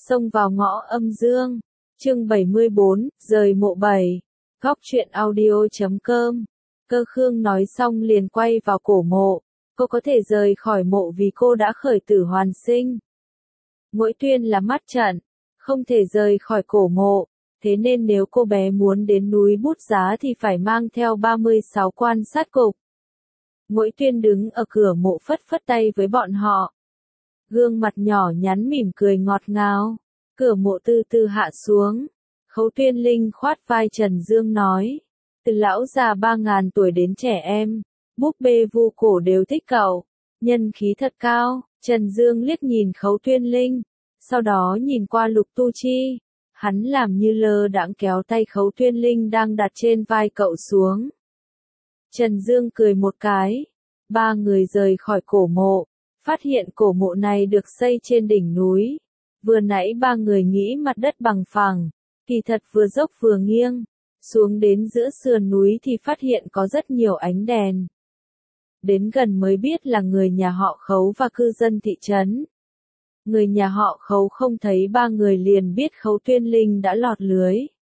Xông vào ngõ âm dương. Chương 74, rời mộ 7. Góc truyện audio.com. Cơ Khương nói xong liền quay vào cổ mộ. Cô có thể rời khỏi mộ vì cô đã khởi tử hoàn sinh. Mỗi Tuyên là mắt trận, không thể rời khỏi cổ mộ. Thế nên nếu cô bé muốn đến núi Bút Giá thì phải mang theo 36 quan sát cục. Mỗi Tuyên đứng ở cửa mộ phất phất tay với bọn họ. Gương mặt nhỏ nhắn mỉm cười ngọt ngào. Cửa mộ từ từ hạ xuống. Khấu Tuyên Linh khoát vai Trần Dương nói. Từ lão già 3.000 tuổi đến trẻ em, búp bê vu cổ đều thích cậu. Nhân khí thật cao. Trần Dương liếc nhìn Khấu Tuyên Linh. Sau đó nhìn qua Lục Tu Chi. Hắn làm như lơ đãng kéo tay Khấu Tuyên Linh đang đặt trên vai cậu xuống. Trần Dương cười một cái. Ba người rời khỏi cổ mộ. Phát hiện cổ mộ này được xây trên đỉnh núi. Vừa nãy ba người nghĩ mặt đất bằng phẳng, kỳ thật vừa dốc vừa nghiêng. Xuống đến giữa sườn núi thì phát hiện có rất nhiều ánh đèn. Đến gần mới biết là người nhà họ Khấu và cư dân thị trấn. Người nhà họ Khấu không thấy ba người liền biết Khấu Tuyên Linh đã lọt lưới.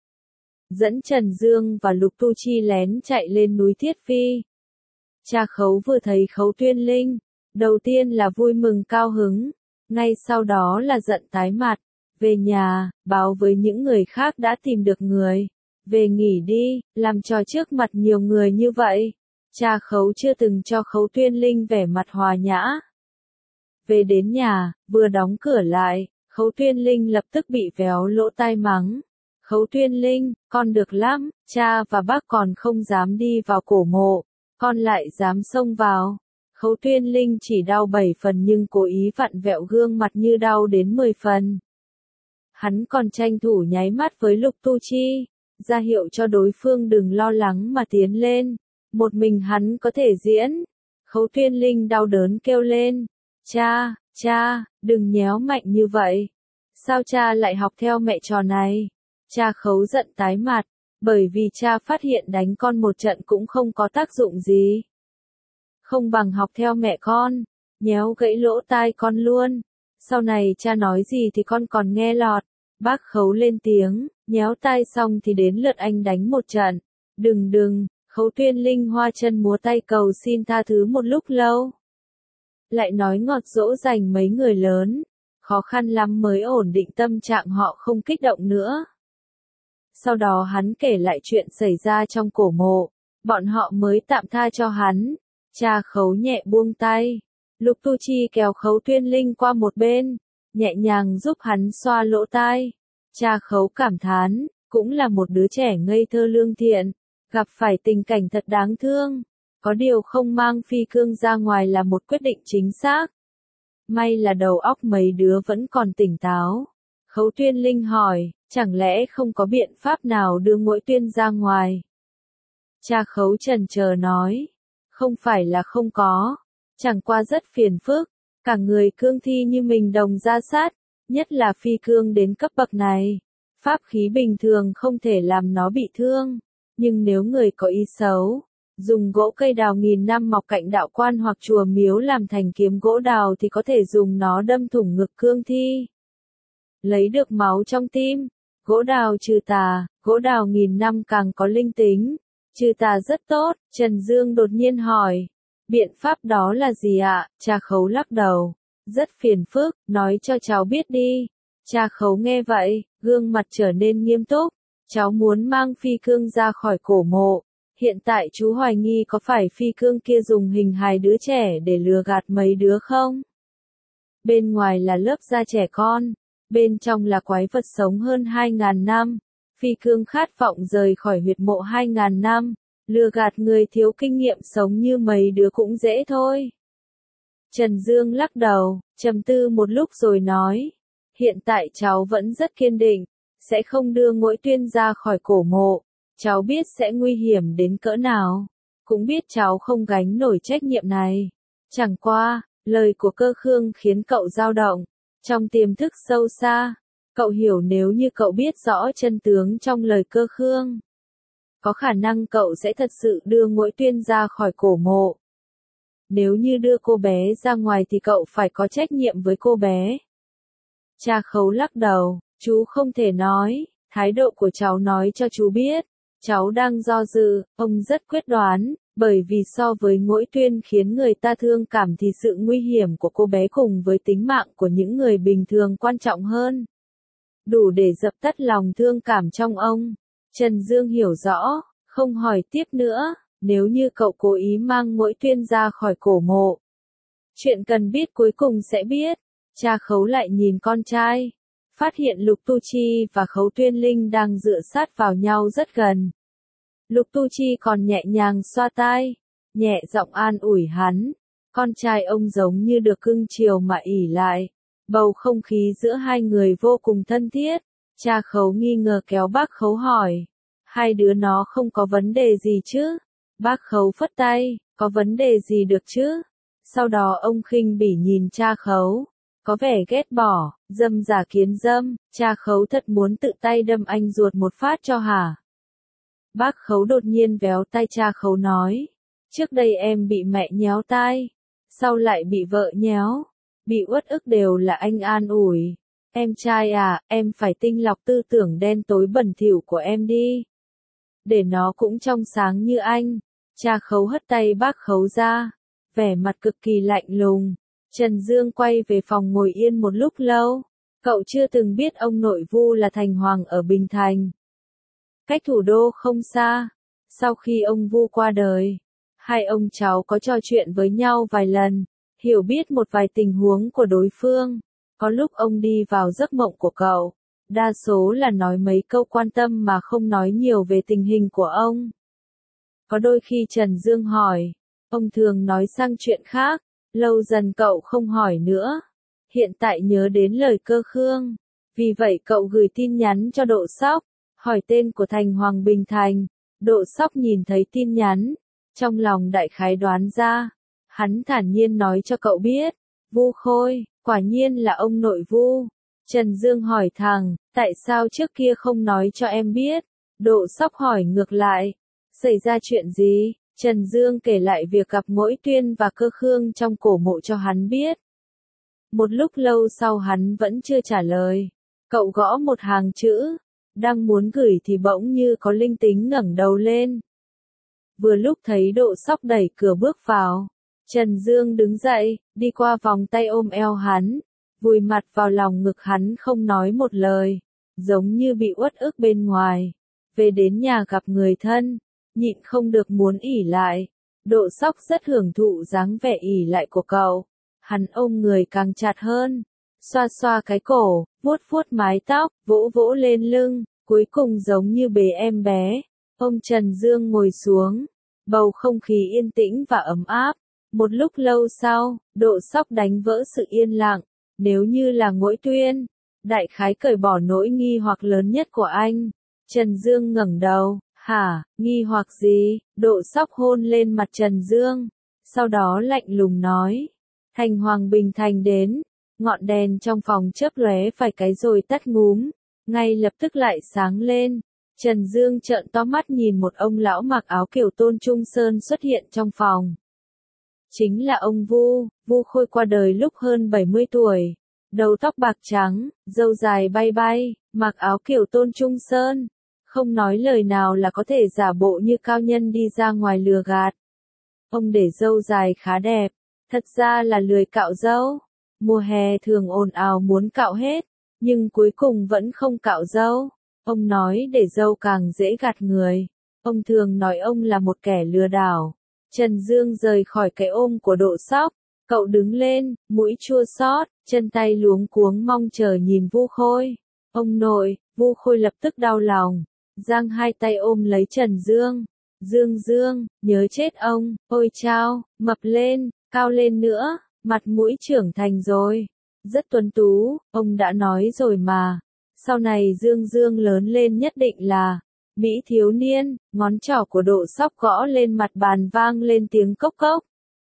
Dẫn Trần Dương và Lục Tu Chi lén chạy lên núi Thiết Phi. Cha Khấu vừa thấy Khấu Tuyên Linh, đầu tiên là vui mừng cao hứng, ngay sau đó là giận tái mặt. Về nhà, báo với những người khác đã tìm được người. Về nghỉ đi, làm trò trước mặt nhiều người như vậy. Cha Khấu chưa từng cho Khấu Tuyên Linh vẻ mặt hòa nhã. Về đến nhà, vừa đóng cửa lại, Khấu Tuyên Linh lập tức bị véo lỗ tai mắng. Khấu Tuyên Linh, con được lắm, cha và bác còn không dám đi vào cổ mộ, con lại dám xông vào. Khấu Tuyên Linh chỉ đau 7 phần nhưng cố ý vặn vẹo gương mặt như đau đến 10 phần. Hắn còn tranh thủ nháy mắt với Lục Tu Chi, ra hiệu cho đối phương đừng lo lắng mà tiến lên. Một mình hắn có thể diễn. Khấu Tuyên Linh đau đớn kêu lên. Cha, đừng nhéo mạnh như vậy. Sao cha lại học theo mẹ trò này? Cha Khấu giận tái mặt, bởi vì cha phát hiện đánh con một trận cũng không có tác dụng gì. Không bằng học theo mẹ con, nhéo gãy lỗ tai con luôn. Sau này cha nói gì thì con còn nghe lọt. Bác Khấu lên tiếng, nhéo tai xong thì đến lượt anh đánh một trận. Đừng, Khấu Tuyên Linh hoa chân múa tay cầu xin tha thứ một lúc lâu. Lại nói ngọt dỗ dành mấy người lớn, khó khăn lắm mới ổn định tâm trạng họ không kích động nữa. Sau đó hắn kể lại chuyện xảy ra trong cổ mộ, bọn họ mới tạm tha cho hắn. Cha Khấu nhẹ buông tay, Lục Tu Chi kéo Khấu Tuyên Linh qua một bên, nhẹ nhàng giúp hắn xoa lỗ tai. Cha Khấu cảm thán, cũng là một đứa trẻ ngây thơ lương thiện, gặp phải tình cảnh thật đáng thương. Có điều không mang phi cương ra ngoài là một quyết định chính xác. May là đầu óc mấy đứa vẫn còn tỉnh táo. Khấu Tuyên Linh hỏi, chẳng lẽ không có biện pháp nào đưa Mỗi Tuyên ra ngoài? Cha Khấu chần chờ nói, không phải là không có, chẳng qua rất phiền phức. Cả người cương thi như mình đồng ra sát, nhất là phi cương đến cấp bậc này. Pháp khí bình thường không thể làm nó bị thương, nhưng nếu người có ý xấu, dùng gỗ cây đào nghìn năm mọc cạnh đạo quan hoặc chùa miếu làm thành kiếm gỗ đào thì có thể dùng nó đâm thủng ngực cương thi. Lấy được máu trong tim, gỗ đào trừ tà, gỗ đào nghìn năm càng có linh tính, trừ tà rất tốt. Trần Dương đột nhiên hỏi, biện pháp đó là gì ạ? Cha Khấu lắc đầu, rất phiền phức, nói cho cháu biết đi. Cha Khấu nghe vậy, gương mặt trở nên nghiêm túc, cháu muốn mang phi cương ra khỏi cổ mộ. Hiện tại chú hoài nghi có phải phi cương kia dùng hình hài đứa trẻ để lừa gạt mấy đứa không? Bên ngoài là lớp da trẻ con, bên trong là quái vật sống hơn 2.000 năm. Phi cương khát vọng rời khỏi huyệt mộ 2.000 năm, lừa gạt người thiếu kinh nghiệm sống như mấy đứa cũng dễ thôi. Trần Dương lắc đầu, trầm tư một lúc rồi nói, hiện tại cháu vẫn rất kiên định, sẽ không đưa Mỗi Tuyên ra khỏi cổ mộ. Cháu biết sẽ nguy hiểm đến cỡ nào, cũng biết cháu không gánh nổi trách nhiệm này. Chẳng qua, lời của Cơ Khương khiến cậu dao động. Trong tiềm thức sâu xa, cậu hiểu nếu như cậu biết rõ chân tướng trong lời Cơ Khương, có khả năng cậu sẽ thật sự đưa Mỗi Tuyên ra khỏi cổ mộ. Nếu như đưa cô bé ra ngoài thì cậu phải có trách nhiệm với cô bé. Cha Khấu lắc đầu, chú không thể nói, thái độ của cháu nói cho chú biết. Cháu đang do dự, ông rất quyết đoán, bởi vì so với Ngỗi Tuyên khiến người ta thương cảm thì sự nguy hiểm của cô bé cùng với tính mạng của những người bình thường quan trọng hơn. Đủ để dập tắt lòng thương cảm trong ông. Trần Dương hiểu rõ, không hỏi tiếp nữa, nếu như cậu cố ý mang Ngỗi Tuyên ra khỏi cổ mộ. Chuyện cần biết cuối cùng sẽ biết. Cha Khấu lại nhìn con trai, phát hiện Lục Tu Chi và Khấu Tuyên Linh đang dựa sát vào nhau rất gần. Lục Tu Chi còn nhẹ nhàng xoa tai, nhẹ giọng an ủi hắn. Con trai ông giống như được cưng chiều mà ỉ lại. Bầu không khí giữa hai người vô cùng thân thiết. Cha Khấu nghi ngờ kéo bác Khấu hỏi. Hai đứa nó không có vấn đề gì chứ? Bác Khấu phất tay, có vấn đề gì được chứ? Sau đó ông khinh bỉ nhìn cha Khấu. Có vẻ ghét bỏ, dâm giả kiến dâm, cha Khấu thật muốn tự tay đâm anh ruột một phát cho hả? Bác Khấu đột nhiên véo tay cha Khấu nói. Trước đây em bị mẹ nhéo tai, sau lại bị vợ nhéo, bị uất ức đều là anh an ủi. Em trai à, em phải tinh lọc tư tưởng đen tối bẩn thỉu của em đi. Để nó cũng trong sáng như anh. Cha Khấu hất tay bác Khấu ra, vẻ mặt cực kỳ lạnh lùng. Trần Dương quay về phòng ngồi yên một lúc lâu. Cậu chưa từng biết ông nội Vu là thành hoàng ở Bình Thành. Cách thủ đô không xa. Sau khi ông Vu qua đời, hai ông cháu có trò chuyện với nhau vài lần, hiểu biết một vài tình huống của đối phương. Có lúc ông đi vào giấc mộng của cậu, đa số là nói mấy câu quan tâm mà không nói nhiều về tình hình của ông. Có đôi khi Trần Dương hỏi, ông thường nói sang chuyện khác, lâu dần cậu không hỏi nữa. Hiện tại nhớ đến lời Cơ Khương, vì vậy cậu gửi tin nhắn cho Độ Sóc, hỏi tên của thành hoàng Bình Thành. Độ Sóc nhìn thấy tin nhắn, trong lòng đại khái đoán ra, hắn thản nhiên nói cho cậu biết, Vu Khôi, quả nhiên là ông nội Vu. Trần Dương hỏi thẳng, tại sao trước kia không nói cho em biết? Độ Sóc hỏi ngược lại, xảy ra chuyện gì? Trần Dương kể lại việc gặp Ngỗi Tuyên và Cơ Khương trong cổ mộ cho hắn biết. Một lúc lâu sau hắn vẫn chưa trả lời. Cậu gõ một hàng chữ, đang muốn gửi thì bỗng như có linh tính ngẩng đầu lên. Vừa lúc thấy Độ Sóc đẩy cửa bước vào, Trần Dương đứng dậy, đi qua vòng tay ôm eo hắn, vùi mặt vào lòng ngực hắn không nói một lời, giống như bị uất ức bên ngoài. Về đến nhà gặp người thân, nhịn không được muốn ỉ lại. Độ Sóc rất hưởng thụ dáng vẻ ỉ lại của cậu. Hắn ôm người càng chặt hơn, xoa xoa cái cổ, vuốt vuốt mái tóc, vỗ vỗ lên lưng, cuối cùng giống như bế em bé. Ông Trần Dương ngồi xuống, bầu không khí yên tĩnh và ấm áp. Một lúc lâu sau, Độ Sóc đánh vỡ sự yên lặng. Nếu như là Ngỗi Tuyên, đại khái cởi bỏ nỗi nghi hoặc lớn nhất của anh. Trần Dương ngẩng đầu, hả, nghi hoặc gì? Độ Sóc hôn lên mặt Trần Dương, sau đó lạnh lùng nói, thành hoàng Bình Thành đến. Ngọn đèn trong phòng chớp lóe vài cái rồi tắt ngúm, ngay lập tức lại sáng lên. Trần Dương trợn to mắt nhìn một ông lão mặc áo kiểu Tôn Trung Sơn xuất hiện trong phòng. Chính là ông Vu. Vu Khôi qua đời lúc hơn 70 tuổi, đầu tóc bạc trắng, râu dài bay bay, mặc áo kiểu Tôn Trung Sơn, không nói lời nào là có thể giả bộ như cao nhân đi ra ngoài lừa gạt. Ông để râu dài khá đẹp, thật ra là lười cạo râu. Mùa hè thường ồn ào muốn cạo hết, nhưng cuối cùng vẫn không cạo râu. Ông nói để râu càng dễ gạt người. Ông thường nói ông là một kẻ lừa đảo. Trần Dương rời khỏi cái ôm của Độ Sóc. Cậu đứng lên, mũi chua xót, chân tay luống cuống mong chờ nhìn Vu Khôi. Ông nội, Vu Khôi lập tức đau lòng, giang hai tay ôm lấy Trần Dương. Dương, nhớ chết ông, ôi chao, mập lên, cao lên nữa, mặt mũi trưởng thành rồi. Rất tuấn tú, ông đã nói rồi mà. Sau này Dương lớn lên nhất định là Mỹ thiếu niên. Ngón trỏ của Độ Sóc gõ lên mặt bàn vang lên tiếng cốc cốc.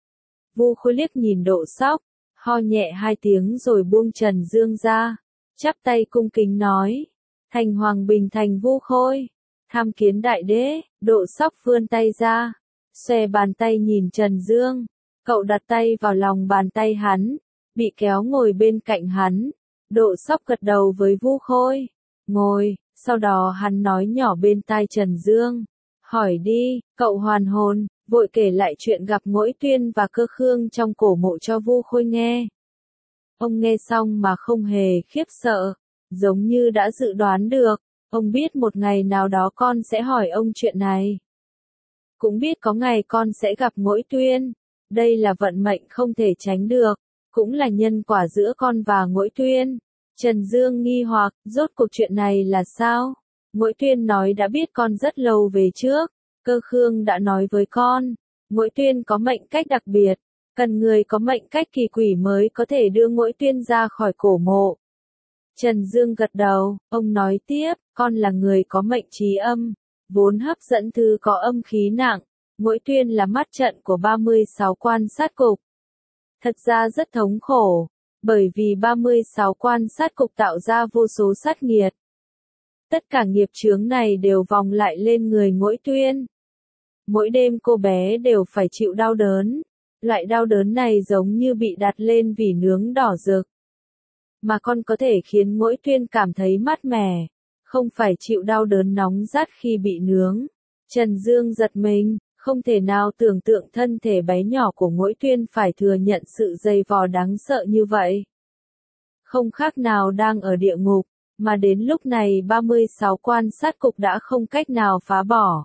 Vu Khôi liếc nhìn Độ Sóc, ho nhẹ hai tiếng rồi buông Trần Dương ra, chắp tay cung kính nói, thành hoàng Bình Thành Vu Khôi, tham kiến đại đế. Độ Sóc vươn tay ra, xòe bàn tay nhìn Trần Dương. Cậu đặt tay vào lòng bàn tay hắn, bị kéo ngồi bên cạnh hắn, Độ Sóc gật đầu với Vu Khôi. Ngồi, sau đó hắn nói nhỏ bên tai Trần Dương. Hỏi đi, cậu hoàn hồn, vội kể lại chuyện gặp Ngỗi Tuyên và Cơ Khương trong cổ mộ cho Vu Khôi nghe. Ông nghe xong mà không hề khiếp sợ, giống như đã dự đoán được, ông biết một ngày nào đó con sẽ hỏi ông chuyện này. Cũng biết có ngày con sẽ gặp Ngỗi Tuyên, đây là vận mệnh không thể tránh được, cũng là nhân quả giữa con và Ngỗi Tuyên. Trần Dương nghi hoặc, rốt cuộc chuyện này là sao? Ngỗi Tuyên nói đã biết con rất lâu về trước, Cơ Khương đã nói với con, Ngỗi Tuyên có mệnh cách đặc biệt, cần người có mệnh cách kỳ quỷ mới có thể đưa Ngỗi Tuyên ra khỏi cổ mộ. Trần Dương gật đầu, ông nói tiếp, con là người có mệnh trí âm, vốn hấp dẫn thứ có âm khí nặng, Ngỗi Tuyên là mắt trận của 36 quan sát cục. Thật ra rất thống khổ, bởi vì 36 quan sát cục tạo ra vô số sát nghiệt. Tất cả nghiệp chướng này đều vòng lại lên người Ngỗi Tuyên. Mỗi đêm cô bé đều phải chịu đau đớn. Loại đau đớn này giống như bị đặt lên vỉ nướng đỏ rực. Mà con có thể khiến Ngỗi Tuyên cảm thấy mát mẻ, không phải chịu đau đớn nóng rát khi bị nướng. Trần Dương giật mình, không thể nào tưởng tượng thân thể bé nhỏ của Ngỗi Tuyên phải thừa nhận sự dày vò đáng sợ như vậy. Không khác nào đang ở địa ngục, mà đến lúc này 36 quan sát cục đã không cách nào phá bỏ.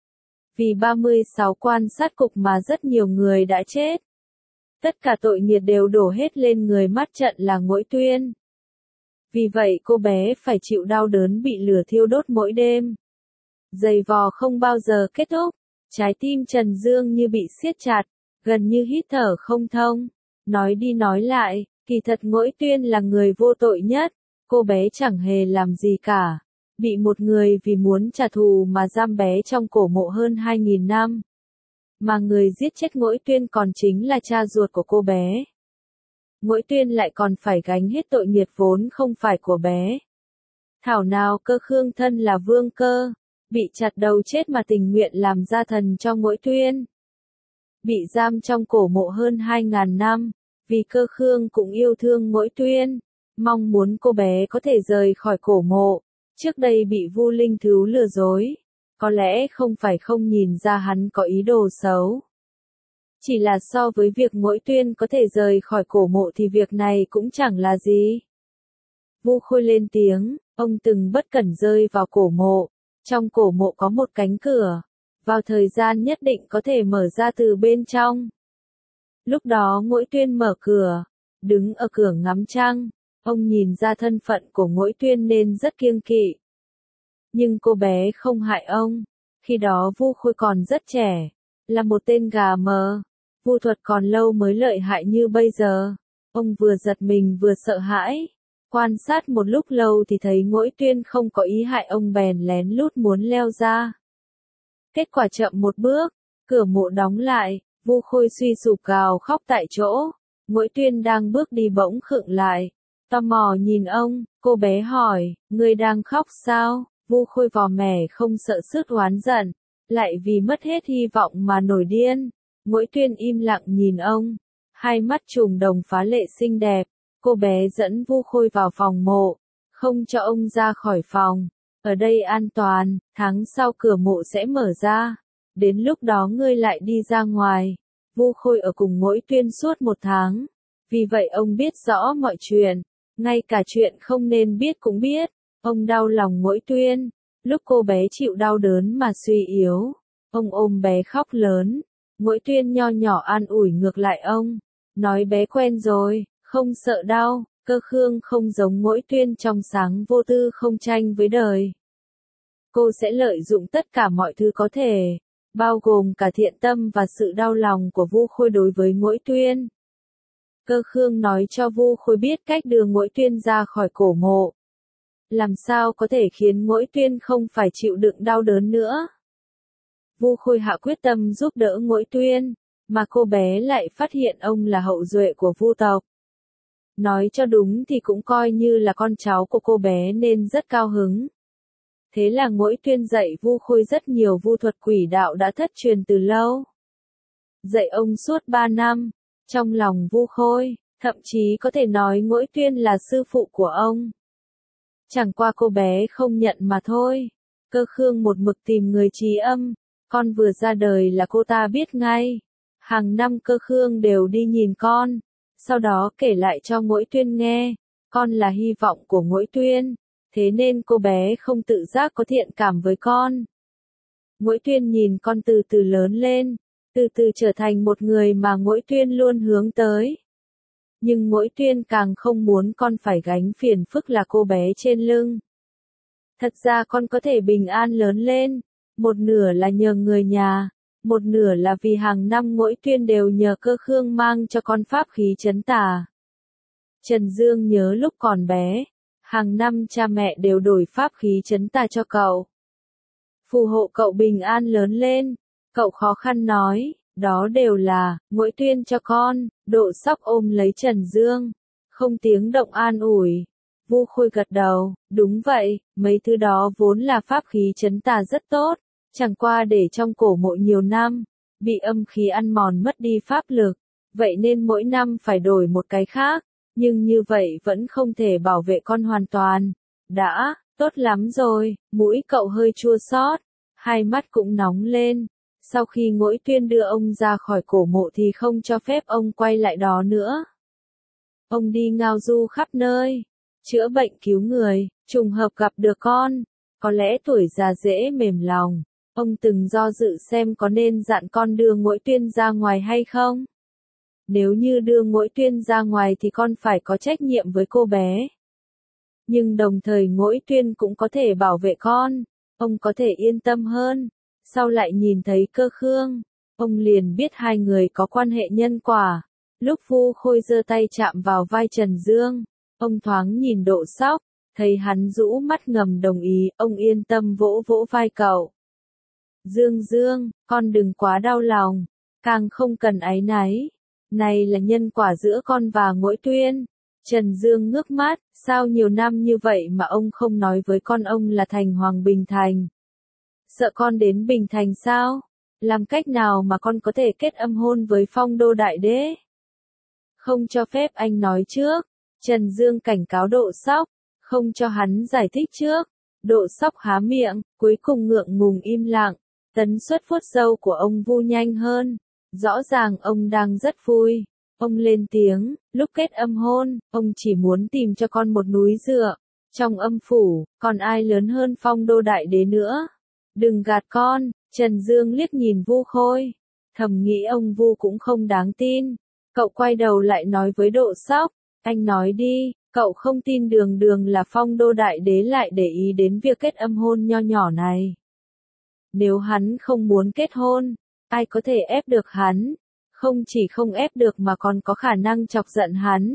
Vì 36 quan sát cục mà rất nhiều người đã chết. Tất cả tội nghiệp đều đổ hết lên người mắt trận là Ngỗi Tuyên. Vì vậy cô bé phải chịu đau đớn bị lửa thiêu đốt mỗi đêm. Dày vò không bao giờ kết thúc, trái tim Trần Dương như bị siết chặt, gần như hít thở không thông. Nói đi nói lại, kỳ thật Ngỗi Tuyên là người vô tội nhất, cô bé chẳng hề làm gì cả. Bị một người vì muốn trả thù mà giam bé trong cổ mộ hơn 2.000 năm. Mà người giết chết Ngỗi Tuyên còn chính là cha ruột của cô bé. Ngỗi Tuyên lại còn phải gánh hết tội nghiệp vốn không phải của bé. Thảo nào Cơ Khương thân là vương cơ, bị chặt đầu chết mà tình nguyện làm gia thần cho Ngỗi Tuyên. Bị giam trong cổ mộ hơn 2.000 năm, vì Cơ Khương cũng yêu thương Ngỗi Tuyên, mong muốn cô bé có thể rời khỏi cổ mộ. Trước đây bị Vu Linh Thứu lừa dối, có lẽ không phải không nhìn ra hắn có ý đồ xấu. Chỉ là so với việc Ngỗi Tuyên có thể rời khỏi cổ mộ thì việc này cũng chẳng là gì. Vu Khôi lên tiếng, ông từng bất cẩn rơi vào cổ mộ. Trong cổ mộ có một cánh cửa, vào thời gian nhất định có thể mở ra từ bên trong. Lúc đó Ngỗi Tuyên mở cửa, đứng ở cửa ngắm trăng. Ông nhìn ra thân phận của Ngỗi Tuyên nên rất kiêng kỵ. Nhưng cô bé không hại ông. Khi đó Vu Khôi còn rất trẻ, là một tên gà mờ. Vu thuật còn lâu mới lợi hại như bây giờ. Ông vừa giật mình vừa sợ hãi. Quan sát một lúc lâu thì thấy Ngỗi Tuyên không có ý hại ông bèn lén lút muốn leo ra. Kết quả chậm một bước, cửa mộ đóng lại, Vu Khôi suy sụp gào khóc tại chỗ. Ngỗi Tuyên đang bước đi bỗng khựng lại. Tò mò nhìn ông, cô bé hỏi, ngươi đang khóc sao? Vu Khôi vò mẻ không sợ sứt oán giận, lại vì mất hết hy vọng mà nổi điên. Ngỗi Tuyên im lặng nhìn ông, hai mắt trùng đồng phá lệ xinh đẹp. Cô bé dẫn Vu Khôi vào phòng mộ, không cho ông ra khỏi phòng. Ở đây an toàn, tháng sau cửa mộ sẽ mở ra. Đến lúc đó ngươi lại đi ra ngoài. Vu Khôi ở cùng Ngỗi Tuyên suốt 1 tháng. Vì vậy ông biết rõ mọi chuyện. Ngay cả chuyện không nên biết cũng biết. Ông đau lòng Ngỗi Tuyên. Lúc cô bé chịu đau đớn mà suy yếu, ông ôm bé khóc lớn. Ngỗi Tuyên nho nhỏ an ủi ngược lại ông. Nói bé quen rồi, không sợ đau. Cơ Khương không giống Ngỗi Tuyên trong sáng vô tư không tranh với đời. Cô sẽ lợi dụng tất cả mọi thứ có thể, bao gồm cả thiện tâm và sự đau lòng của Vu Khôi đối với Ngỗi Tuyên. Cơ Khương nói cho Vu Khôi biết cách đưa Ngỗi Tuyên ra khỏi cổ mộ. Làm sao có thể khiến Ngỗi Tuyên không phải chịu đựng đau đớn nữa. Vu Khôi hạ quyết tâm giúp đỡ Ngỗi Tuyên, mà cô bé lại phát hiện ông là hậu duệ của Vu tộc. Nói cho đúng thì cũng coi như là con cháu của cô bé nên rất cao hứng. Thế là Ngỗi Tuyên dạy Vu Khôi rất nhiều vu thuật quỷ đạo đã thất truyền từ lâu. Dạy ông suốt 3 năm, trong lòng Vu Khôi, Thậm chí có thể nói Ngũi Tuyên là sư phụ của ông. Chẳng qua cô bé không nhận mà thôi. Cơ Khương một mực tìm người trí âm, con vừa ra đời là cô ta biết ngay. Hàng năm Cơ Khương đều đi nhìn con, sau đó kể lại cho Ngũi Tuyên nghe, con là hy vọng của Ngũi Tuyên, thế nên cô bé không tự giác có thiện cảm với con. Ngũi Tuyên nhìn con từ từ lớn lên, từ từ trở thành một người mà Ngũi Tuyên luôn hướng tới. Nhưng Ngũi Tuyên càng không muốn con phải gánh phiền phức là cô bé trên lưng. Thật ra con có thể bình an lớn lên, một nửa là nhờ người nhà, một nửa là vì hàng năm Ngũi Tuyên đều nhờ Cơ Khương mang cho con pháp khí trấn tà. Trần Dương nhớ lúc còn bé, hàng năm cha mẹ đều đổi pháp khí trấn tà cho cậu. Phù hộ cậu bình an lớn lên, cậu khó khăn nói, đó đều là Ngũi Tuyên cho con. Độ Sóc ôm lấy Trần Dương, không tiếng động an ủi. Vu Khôi gật đầu, đúng vậy, mấy thứ đó vốn là pháp khí trấn tà rất tốt, chẳng qua để trong cổ mộ nhiều năm, bị âm khí ăn mòn mất đi pháp lực, vậy nên mỗi năm phải đổi một cái khác, nhưng như vậy vẫn không thể bảo vệ con hoàn toàn. Đã, tốt lắm rồi, mũi cậu hơi chua xót, hai mắt cũng nóng lên. Sau khi Ngũi Tuyên đưa ông ra khỏi cổ mộ thì không cho phép ông quay lại đó nữa. Ông đi ngao du khắp nơi, chữa bệnh cứu người, trùng hợp gặp được con, có lẽ tuổi già dễ mềm lòng. Ông từng do dự xem có nên dặn con đưa Ngũi Tuyên ra ngoài hay không. Nếu như đưa Ngũi Tuyên ra ngoài thì con phải có trách nhiệm với cô bé. Nhưng đồng thời Ngũi Tuyên cũng có thể bảo vệ con, ông có thể yên tâm hơn. Sau lại nhìn thấy Cơ Khương, ông liền biết hai người có quan hệ nhân quả. Lúc Vu Khôi giơ tay chạm vào vai Trần Dương, ông thoáng nhìn Độ Sóc, thấy hắn rũ mắt ngầm đồng ý, ông yên tâm vỗ vỗ vai cậu. Dương Dương, con đừng quá đau lòng, càng không cần áy náy. Này là nhân quả giữa con và Ngũi Tuyên. Trần Dương ngước mắt, sao nhiều năm như vậy mà ông không nói với con ông là thành Hoàng Bình Thành? Sợ con đến Bình Thành sao? Làm cách nào mà con có thể kết âm hôn với Phong Đô Đại Đế? Không cho phép anh nói trước. Trần Dương cảnh cáo Độ Sóc, không cho hắn giải thích trước. Độ Sóc há miệng, cuối cùng ngượng ngùng im lặng. Tấn suất vuốt râu của ông Vu nhanh hơn. Rõ ràng ông đang rất vui. Ông lên tiếng, lúc kết âm hôn, ông chỉ muốn tìm cho con một núi dựa. Trong âm phủ, còn ai lớn hơn Phong Đô Đại Đế nữa? Đừng gạt con. Trần Dương liếc nhìn Vu Khôi, thầm nghĩ ông Vu cũng không đáng tin. Cậu quay đầu lại nói với Độ Sóc, anh nói đi, cậu không tin Đường Đường là Phong Đô Đại Đế lại để ý đến việc kết âm hôn nho nhỏ này. Nếu hắn không muốn kết hôn, ai có thể ép được hắn? Không chỉ không ép được mà còn có khả năng chọc giận hắn.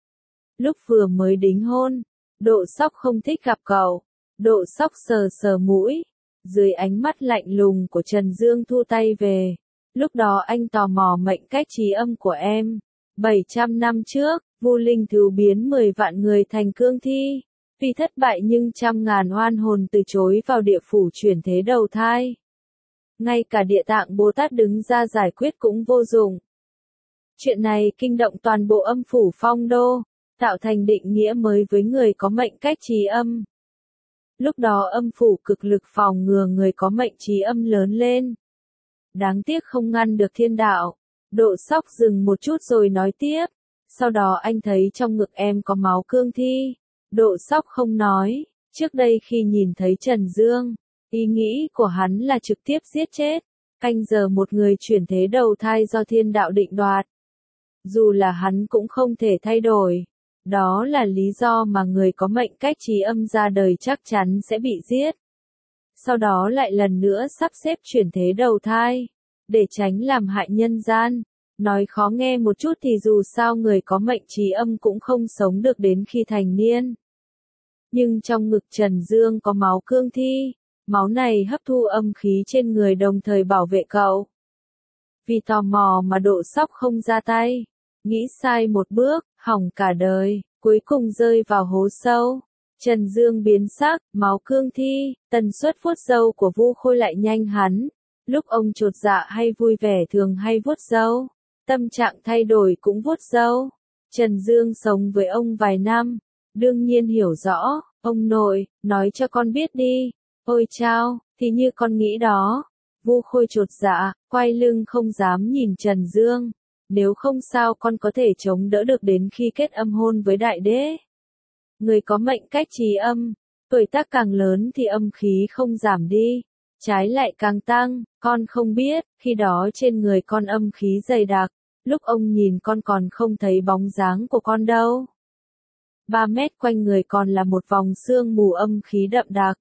Lúc vừa mới đính hôn, Độ Sóc không thích gặp cậu. Độ Sóc sờ sờ mũi, dưới ánh mắt lạnh lùng của Trần Dương thu tay về. Lúc đó anh tò mò mệnh cách trí âm của em. 700 năm trước, Vu Linh Thú biến 10 vạn người thành cương thi. Vì thất bại nhưng trăm ngàn oan hồn từ chối vào địa phủ chuyển thế đầu thai. Ngay cả Địa Tạng Bồ Tát đứng ra giải quyết cũng vô dụng. Chuyện này kinh động toàn bộ âm phủ Phong Đô, tạo thành định nghĩa mới với người có mệnh cách trí âm. Lúc đó âm phủ cực lực phòng ngừa người có mệnh trí âm lớn lên. Đáng tiếc không ngăn được thiên đạo. Độ Sóc dừng một chút rồi nói tiếp. Sau đó anh thấy trong ngực em có máu cương thi. Độ Sóc không nói. Trước đây khi nhìn thấy Trần Dương, ý nghĩ của hắn là trực tiếp giết chết. Canh giờ một người chuyển thế đầu thai do thiên đạo định đoạt. Dù là hắn cũng không thể thay đổi. Đó là lý do mà người có mệnh cách trí âm ra đời chắc chắn sẽ bị giết. Sau đó lại lần nữa sắp xếp chuyển thế đầu thai, để tránh làm hại nhân gian. Nói khó nghe một chút thì dù sao người có mệnh trí âm cũng không sống được đến khi thành niên. Nhưng trong ngực Trần Dương có máu cương thi, máu này hấp thu âm khí trên người đồng thời bảo vệ cậu. Vì tò mò mà Độ Sóc không ra tay, nghĩ sai một bước, hỏng cả đời, cuối cùng rơi vào hố sâu. Trần Dương biến sắc, máu cương thi, tần suất vuốt râu của Vu Khôi lại nhanh hắn. Lúc ông chột dạ hay vui vẻ thường hay vuốt râu, tâm trạng thay đổi cũng vuốt râu. Trần Dương sống với ông vài năm, đương nhiên hiểu rõ. Ông nội, nói cho con biết đi. Ôi chao, thì như con nghĩ đó. Vu Khôi chột dạ, quay lưng không dám nhìn Trần Dương. Nếu không sao con có thể chống đỡ được đến khi kết âm hôn với đại đế. Người có mệnh cách trì âm, tuổi tác càng lớn thì âm khí không giảm đi, trái lại càng tăng. Con không biết, khi đó trên người con âm khí dày đặc, lúc ông nhìn con còn không thấy bóng dáng của con đâu. 3 mét quanh người còn là một vòng sương mù âm khí đậm đặc.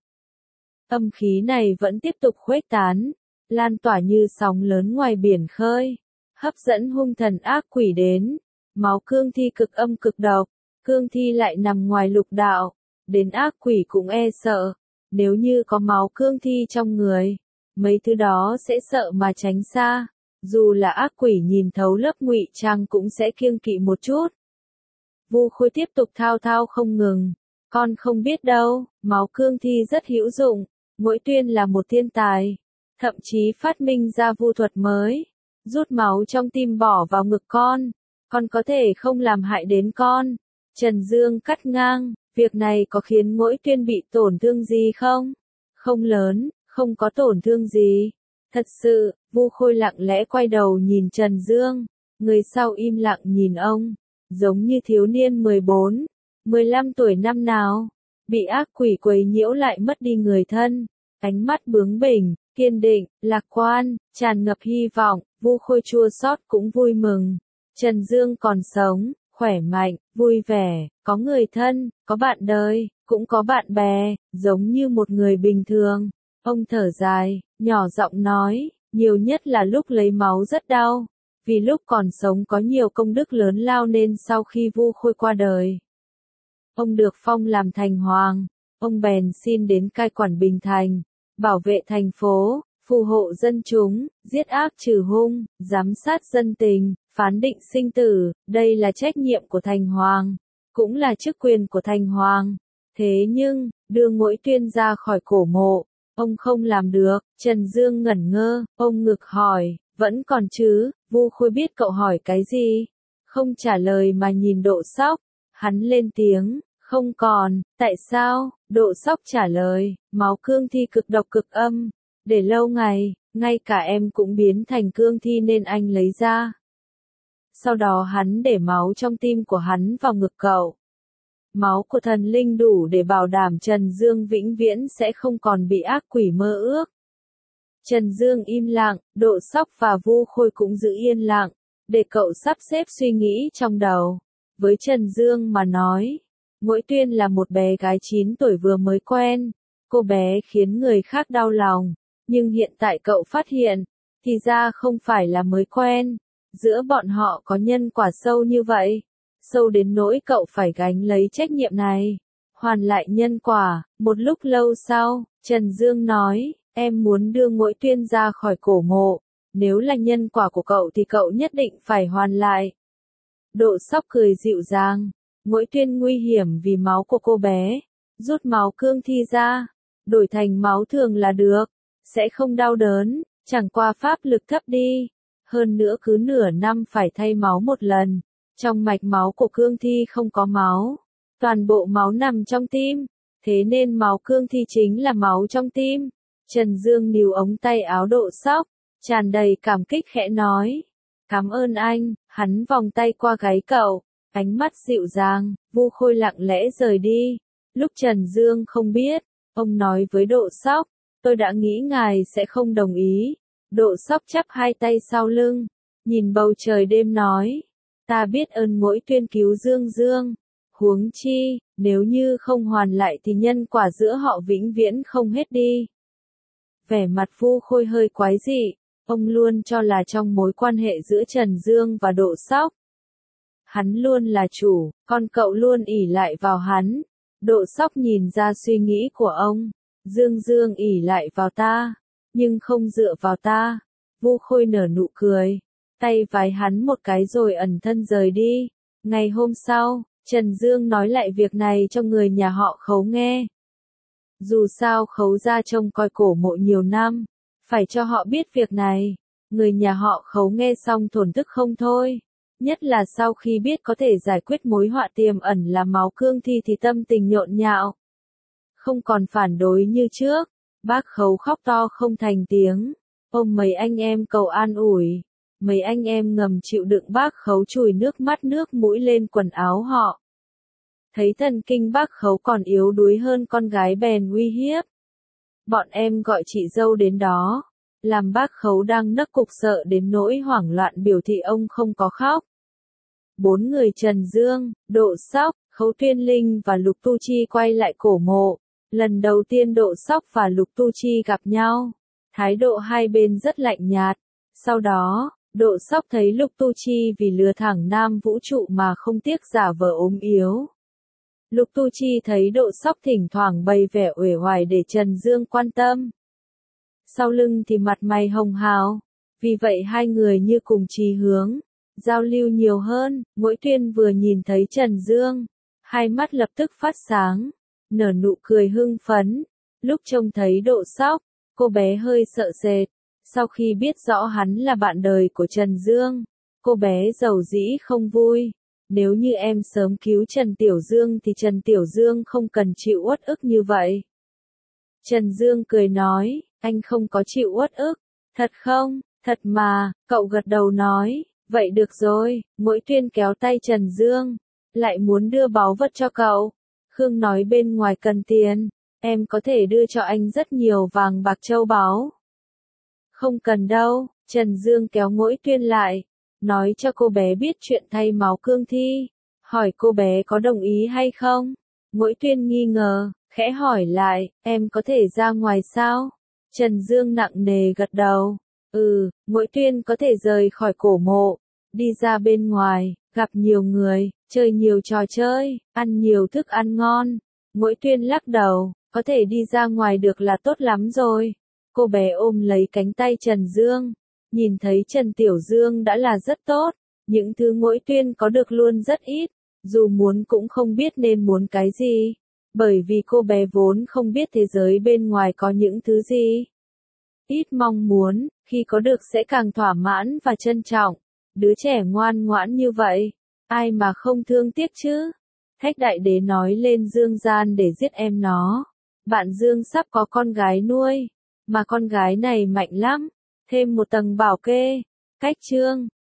Âm khí này vẫn tiếp tục khuếch tán, lan tỏa như sóng lớn ngoài biển khơi, hấp dẫn hung thần ác quỷ đến. Máu cương thi cực âm cực độc, cương thi lại nằm ngoài lục đạo, đến ác quỷ cũng e sợ. Nếu như có máu cương thi trong người, mấy thứ đó sẽ sợ mà tránh xa. Dù là ác quỷ nhìn thấu lớp ngụy trang cũng sẽ kiêng kỵ một chút. Vu Khôi tiếp tục thao thao không ngừng. Con không biết đâu, máu cương thi rất hữu dụng. Ngũi Tuyên là một thiên tài, thậm chí phát minh ra vu thuật mới, rút máu trong tim bỏ vào ngực con có thể không làm hại đến con. Trần Dương cắt ngang, việc này có khiến Ngũi Tuyên bị tổn thương gì không? Không lớn, không có tổn thương gì. Thật sự. Vu Khôi lặng lẽ quay đầu nhìn Trần Dương, người sau im lặng nhìn ông, giống như thiếu niên 14, 15 tuổi năm nào, bị ác quỷ quấy nhiễu lại mất đi người thân, ánh mắt bướng bỉnh, kiên định, lạc quan, tràn ngập hy vọng. Vu Khôi chua xót cũng vui mừng. Trần Dương còn sống, khỏe mạnh, vui vẻ, có người thân, có bạn đời, cũng có bạn bè, giống như một người bình thường. Ông thở dài, nhỏ giọng nói, nhiều nhất là lúc lấy máu rất đau, vì lúc còn sống có nhiều công đức lớn lao nên sau khi Vu Khôi qua đời, ông được phong làm thành hoàng. Ông bèn xin đến cai quản Bình Thành, bảo vệ thành phố, phù hộ dân chúng, giết ác trừ hung, giám sát dân tình, phán định sinh tử. Đây là trách nhiệm của thành hoàng, cũng là chức quyền của thành hoàng. Thế nhưng, đưa Ngũi Tuyên ra khỏi cổ mộ, ông không làm được. Trần Dương ngẩn ngơ, ông ngực hỏi, vẫn còn chứ? Vu Khôi biết cậu hỏi cái gì, không trả lời mà nhìn Độ Sóc. Hắn lên tiếng, không còn. Tại sao? Độ Sóc trả lời, máu cương thi cực độc cực âm, để lâu ngày, ngay cả em cũng biến thành cương thi nên anh lấy ra. Sau đó hắn để máu trong tim của hắn vào ngực cậu. Máu của thần linh đủ để bảo đảm Trần Dương vĩnh viễn sẽ không còn bị ác quỷ mơ ước. Trần Dương im lặng, Độ Sóc và Vu Khôi cũng giữ yên lặng, để cậu sắp xếp suy nghĩ trong đầu. Với Trần Dương mà nói, Ngũi Tuyên là một bé gái 9 tuổi vừa mới quen. Cô bé khiến người khác đau lòng, nhưng hiện tại cậu phát hiện, thì ra không phải là mới quen. Giữa bọn họ có nhân quả sâu như vậy, sâu đến nỗi cậu phải gánh lấy trách nhiệm này, hoàn lại nhân quả. Một lúc lâu sau, Trần Dương nói, em muốn đưa Ngũi Tuyên ra khỏi cổ mộ, nếu là nhân quả của cậu thì cậu nhất định phải hoàn lại. Độ Sóc cười dịu dàng, Ngũi Tuyên nguy hiểm vì máu của cô bé, rút máu cương thi ra, đổi thành máu thường là được, sẽ không đau đớn, chẳng qua pháp lực thấp đi. Hơn nữa cứ nửa năm phải thay máu một lần. Trong mạch máu của cương thi không có máu, toàn bộ máu nằm trong tim, thế nên máu cương thi chính là máu trong tim. Trần Dương níu ống tay áo Độ Sóc, tràn đầy cảm kích khẽ nói, cảm ơn anh. Hắn vòng tay qua gáy cậu, ánh mắt dịu dàng. Vu Khôi lặng lẽ rời đi. Lúc Trần Dương không biết, ông nói với Độ Sóc, tôi đã nghĩ ngài sẽ không đồng ý. Độ Sóc chắp hai tay sau lưng, nhìn bầu trời đêm nói, ta biết ơn Ngũi Tuyên cứu Dương Dương, huống chi, nếu như không hoàn lại thì nhân quả giữa họ vĩnh viễn không hết đi. Vẻ mặt Vu Khôi hơi quái dị, ông luôn cho là trong mối quan hệ giữa Trần Dương và Độ Sóc, hắn luôn là chủ, còn cậu luôn ỷ lại vào hắn. Độ Sóc nhìn ra suy nghĩ của ông, Dương Dương ỷ lại vào ta, nhưng không dựa vào ta. Vu Khôi nở nụ cười, tay vái hắn một cái rồi ẩn thân rời đi. Ngày hôm sau, Trần Dương nói lại việc này cho người nhà họ Khấu nghe. Dù sao Khấu gia trông coi cổ mộ nhiều năm, phải cho họ biết việc này. Người nhà họ Khấu nghe xong thổn thức không thôi. Nhất là sau khi biết có thể giải quyết mối họa tiềm ẩn là máu cương thi thì tâm tình nhộn nhạo. Không còn phản đối như trước, bác Khấu khóc to không thành tiếng, ôm mấy anh em cầu an ủi. Mấy anh em ngầm chịu đựng bác Khấu chùi nước mắt nước mũi lên quần áo họ. Thấy thần kinh bác Khấu còn yếu đuối hơn con gái bèn uy hiếp. Bọn em gọi chị dâu đến đó, làm bác Khấu đang nấc cục sợ đến nỗi hoảng loạn biểu thị ông không có khóc. 4 người Trần Dương, Độ Sóc, Khấu Tuyên Linh và Lục Tu Chi quay lại cổ mộ. Lần đầu tiên Độ Sóc và Lục Tu Chi gặp nhau, thái độ hai bên rất lạnh nhạt. Sau đó, Độ Sóc thấy Lục Tu Chi vì lừa thẳng Nam Vũ Trụ mà không tiếc giả vờ ốm yếu. Lục Tu Chi thấy Độ Sóc thỉnh thoảng bày vẻ uể oải để Trần Dương quan tâm. Sau lưng thì mặt mày hồng hào, vì vậy hai người như cùng chí hướng, giao lưu nhiều hơn. Mỗi Tuyên vừa nhìn thấy Trần Dương, hai mắt lập tức phát sáng, nở nụ cười hưng phấn. Lúc trông thấy Độ Sóc, cô bé hơi sợ sệt. Sau khi biết rõ hắn là bạn đời của Trần Dương, cô bé giàu dĩ không vui. Nếu như em sớm cứu Trần Tiểu Dương thì Trần Tiểu Dương không cần chịu uất ức như vậy. Trần Dương cười nói, anh không có chịu uất ức. Thật không? Thật mà, cậu gật đầu nói, vậy được rồi. Mỗi Tuyên kéo tay Trần Dương, lại muốn đưa báu vật cho cậu. Khương nói bên ngoài cần tiền, em có thể đưa cho anh rất nhiều vàng bạc châu báu. Không cần đâu, Trần Dương kéo Mỗi Tuyên lại, nói cho cô bé biết chuyện thay máu cương thi, hỏi cô bé có đồng ý hay không. Mỗi Tuyên nghi ngờ, khẽ hỏi lại, em có thể ra ngoài sao? Trần Dương nặng nề gật đầu, Mỗi Tuyên có thể rời khỏi cổ mộ, đi ra bên ngoài, gặp nhiều người, chơi nhiều trò chơi, ăn nhiều thức ăn ngon. Mỗi Tuyên lắc đầu, có thể đi ra ngoài được là tốt lắm rồi. Cô bé ôm lấy cánh tay Trần Dương, nhìn thấy Trần Tiểu Dương đã là rất tốt, những thứ Mỗi Tuyên có được luôn rất ít, dù muốn cũng không biết nên muốn cái gì, bởi vì cô bé vốn không biết thế giới bên ngoài có những thứ gì. Ít mong muốn, khi có được sẽ càng thỏa mãn và trân trọng. Đứa trẻ ngoan ngoãn như vậy, ai mà không thương tiếc chứ? Thách Đại Đế nói lên Dương gian để giết em nó. Bạn Dương sắp có con gái nuôi, mà con gái này mạnh lắm, thêm một tầng bảo kê. Cách chương